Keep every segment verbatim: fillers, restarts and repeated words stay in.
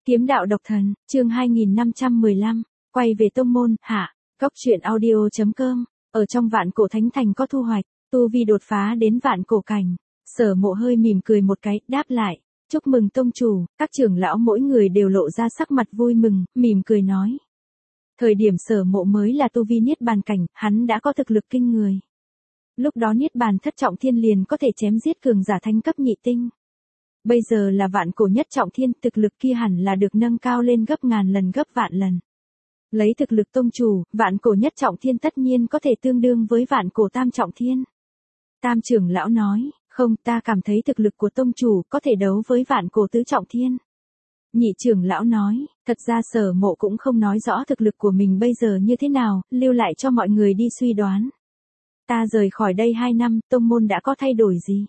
Kiếm đạo độc thần, chương hai nghìn năm trăm mười lăm, quay về tông môn, hạ, cốc truyện audio.com, ở trong vạn cổ thánh thành có thu hoạch, tu vi đột phá đến vạn cổ cảnh. Sở Mộ hơi mỉm cười một cái, đáp lại, chúc mừng tông chủ, các trưởng lão mỗi người đều lộ ra sắc mặt vui mừng, mỉm cười nói. Thời điểm Sở Mộ mới là tu vi niết bàn cảnh, hắn đã có thực lực kinh người. Lúc đó niết bàn thất trọng thiên liền có thể chém giết cường giả thánh cấp nhị tinh. Bây giờ là vạn cổ nhất trọng thiên, thực lực kia hẳn là được nâng cao lên gấp ngàn lần gấp vạn lần. Lấy thực lực tông chủ, vạn cổ nhất trọng thiên tất nhiên có thể tương đương với vạn cổ tam trọng thiên. Tam trưởng lão nói, không, ta cảm thấy thực lực của tông chủ có thể đấu với vạn cổ tứ trọng thiên. Nhị trưởng lão nói, thật ra Sở Mộ cũng không nói rõ thực lực của mình bây giờ như thế nào, lưu lại cho mọi người đi suy đoán. Ta rời khỏi đây hai năm, tông môn đã có thay đổi gì?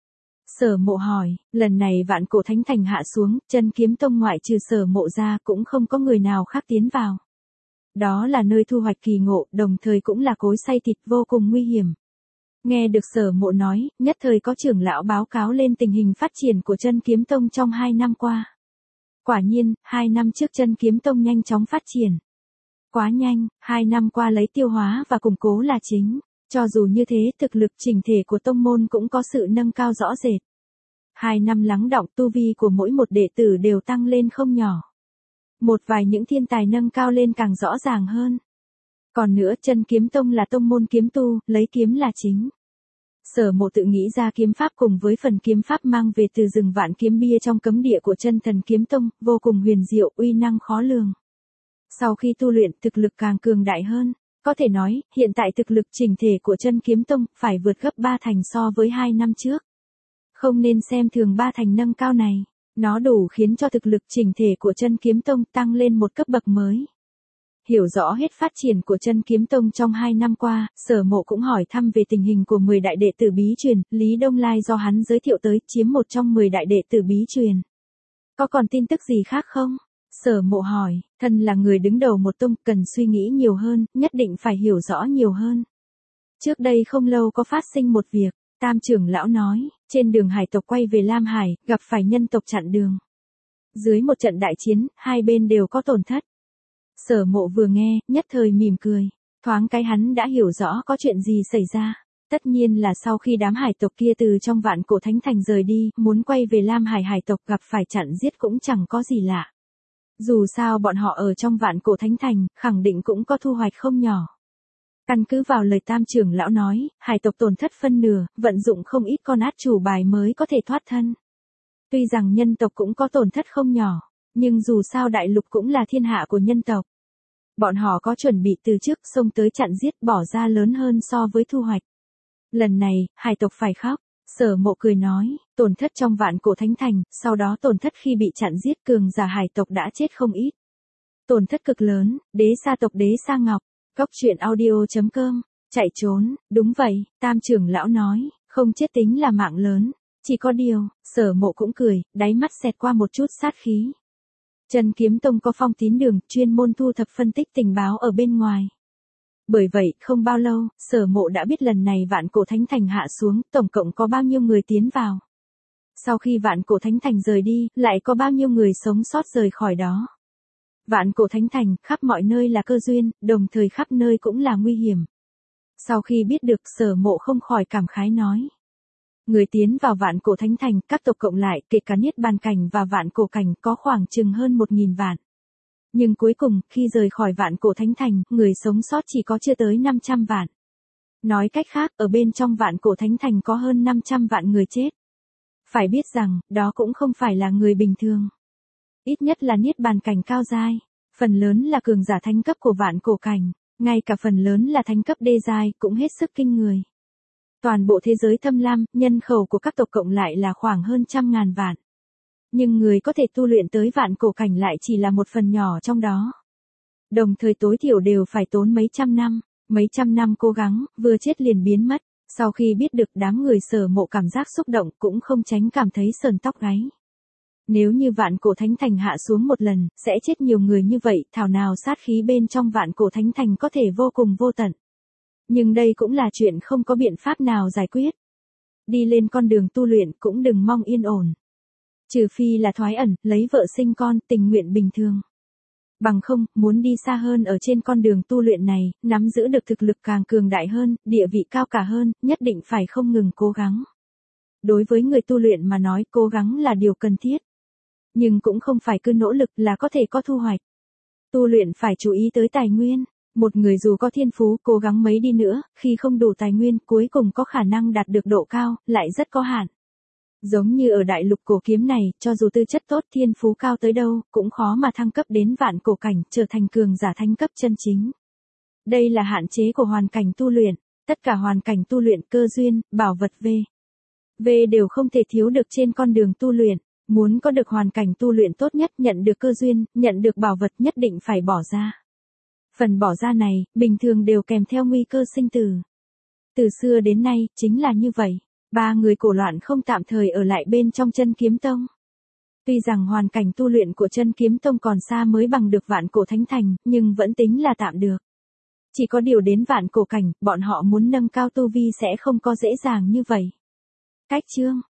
Sở Mộ hỏi, lần này vạn cổ thánh thành hạ xuống, chân kiếm tông ngoại trừ Sở Mộ ra cũng không có người nào khác tiến vào. Đó là nơi thu hoạch kỳ ngộ, đồng thời cũng là cối xay thịt vô cùng nguy hiểm. Nghe được Sở Mộ nói, nhất thời có trưởng lão báo cáo lên tình hình phát triển của chân kiếm tông trong hai năm qua. Quả nhiên, hai năm trước chân kiếm tông nhanh chóng phát triển. Quá nhanh, hai năm qua lấy tiêu hóa và củng cố là chính. Cho dù như thế, thực lực chỉnh thể của tông môn cũng có sự nâng cao rõ rệt. Hai năm lắng đọng, tu vi của mỗi một đệ tử đều tăng lên không nhỏ. Một vài những thiên tài nâng cao lên càng rõ ràng hơn. Còn nữa, chân kiếm tông là tông môn kiếm tu, lấy kiếm là chính. Sở Mộ tự nghĩ ra kiếm pháp cùng với phần kiếm pháp mang về từ rừng vạn kiếm bia trong cấm địa của chân thần kiếm tông, vô cùng huyền diệu, uy năng khó lường. Sau khi tu luyện, thực lực càng cường đại hơn. Có thể nói, hiện tại thực lực chỉnh thể của chân kiếm tông phải vượt gấp ba thành so với hai năm trước. Không nên xem thường ba thành nâng cao này, nó đủ khiến cho thực lực chỉnh thể của chân kiếm tông tăng lên một cấp bậc mới. Hiểu rõ hết phát triển của chân kiếm tông trong hai năm qua, Sở Mộ cũng hỏi thăm về tình hình của mười đại đệ tử bí truyền, Lý Đông Lai do hắn giới thiệu tới, chiếm một trong mười đại đệ tử bí truyền. Có còn tin tức gì khác không? Sở Mộ hỏi, thân là người đứng đầu một tông cần suy nghĩ nhiều hơn, nhất định phải hiểu rõ nhiều hơn. Trước đây không lâu có phát sinh một việc, Tam trưởng lão nói, trên đường hải tộc quay về Lam Hải, gặp phải nhân tộc chặn đường. Dưới một trận đại chiến, hai bên đều có tổn thất. Sở Mộ vừa nghe, nhất thời mỉm cười, thoáng cái hắn đã hiểu rõ có chuyện gì xảy ra. Tất nhiên là sau khi đám hải tộc kia từ trong vạn cổ thánh thành rời đi, muốn quay về Lam Hải hải tộc gặp phải chặn giết cũng chẳng có gì lạ. Dù sao bọn họ ở trong vạn cổ thánh thành, khẳng định cũng có thu hoạch không nhỏ. Căn cứ vào lời Tam trưởng lão nói, hải tộc tổn thất phân nửa, vận dụng không ít con át chủ bài mới có thể thoát thân. Tuy rằng nhân tộc cũng có tổn thất không nhỏ, nhưng dù sao đại lục cũng là thiên hạ của nhân tộc. Bọn họ có chuẩn bị từ trước, xông tới chặn giết, bỏ ra lớn hơn so với thu hoạch. Lần này, hải tộc phải khóc. Sở Mộ cười nói, tổn thất trong vạn cổ thánh thành, sau đó tổn thất khi bị chặn giết, cường giả hải tộc đã chết không ít. Tổn thất cực lớn, đế sa tộc đế sa ngọc, cốc truyện audio.com, chạy trốn, đúng vậy, Tam trưởng lão nói, không chết tính là mạng lớn, chỉ có điều, Sở Mộ cũng cười, đáy mắt xẹt qua một chút sát khí. Chân kiếm tông có phong tín đường, chuyên môn thu thập phân tích tình báo ở bên ngoài. Bởi vậy, không bao lâu, Sở Mộ đã biết lần này vạn cổ thánh thành hạ xuống, tổng cộng có bao nhiêu người tiến vào. Sau khi vạn cổ thánh thành rời đi, lại có bao nhiêu người sống sót rời khỏi đó. Vạn cổ thánh thành, khắp mọi nơi là cơ duyên, đồng thời khắp nơi cũng là nguy hiểm. Sau khi biết được, Sở Mộ không khỏi cảm khái nói. Người tiến vào vạn cổ thánh thành, các tộc cộng lại, kể cả niết bàn cảnh và vạn cổ cảnh có khoảng chừng hơn một nghìn vạn. Nhưng cuối cùng, khi rời khỏi vạn cổ thánh thành, người sống sót chỉ có chưa tới năm trăm vạn. Nói cách khác, ở bên trong vạn cổ thánh thành có hơn năm trăm vạn người chết. Phải biết rằng, đó cũng không phải là người bình thường. Ít nhất là niết bàn cảnh cao giai, phần lớn là cường giả thánh cấp của vạn cổ cảnh, ngay cả phần lớn là thánh cấp đê giai cũng hết sức kinh người. Toàn bộ thế giới thâm lam, nhân khẩu của các tộc cộng lại là khoảng hơn trăm ngàn vạn. Nhưng người có thể tu luyện tới vạn cổ cảnh lại chỉ là một phần nhỏ trong đó. Đồng thời tối thiểu đều phải tốn mấy trăm năm, mấy trăm năm cố gắng, vừa chết liền biến mất. Sau khi biết được, đám người Sở Mộ cảm giác xúc động, cũng không tránh cảm thấy sờn tóc gáy. Nếu như vạn cổ thánh thành hạ xuống một lần, sẽ chết nhiều người như vậy, thảo nào sát khí bên trong vạn cổ thánh thành có thể vô cùng vô tận. Nhưng đây cũng là chuyện không có biện pháp nào giải quyết. Đi lên con đường tu luyện cũng đừng mong yên ổn. Trừ phi là thoái ẩn, lấy vợ sinh con, tình nguyện bình thường. Bằng không, muốn đi xa hơn ở trên con đường tu luyện này, nắm giữ được thực lực càng cường đại hơn, địa vị cao cả hơn, nhất định phải không ngừng cố gắng. Đối với người tu luyện mà nói, cố gắng là điều cần thiết. Nhưng cũng không phải cứ nỗ lực là có thể có thu hoạch. Tu luyện phải chú ý tới tài nguyên. Một người dù có thiên phú, cố gắng mấy đi nữa, khi không đủ tài nguyên, cuối cùng có khả năng đạt được độ cao, lại rất có hạn. Giống như ở đại lục cổ kiếm này, cho dù tư chất tốt, thiên phú cao tới đâu, cũng khó mà thăng cấp đến vạn cổ cảnh, trở thành cường giả thánh cấp chân chính. Đây là hạn chế của hoàn cảnh tu luyện. Tất cả hoàn cảnh tu luyện, cơ duyên, bảo vật V. V đều không thể thiếu được trên con đường tu luyện. Muốn có được hoàn cảnh tu luyện tốt nhất, nhận được cơ duyên, nhận được bảo vật nhất định phải bỏ ra. Phần bỏ ra này, bình thường đều kèm theo nguy cơ sinh tử. Từ xưa đến nay, chính là như vậy. Ba người cổ loạn không tạm thời ở lại bên trong Chân Kiếm Tông. Tuy rằng hoàn cảnh tu luyện của Chân Kiếm Tông còn xa mới bằng được vạn cổ thánh thành, nhưng vẫn tính là tạm được. Chỉ có điều đến vạn cổ cảnh, bọn họ muốn nâng cao tu vi sẽ không có dễ dàng như vậy. Cách chương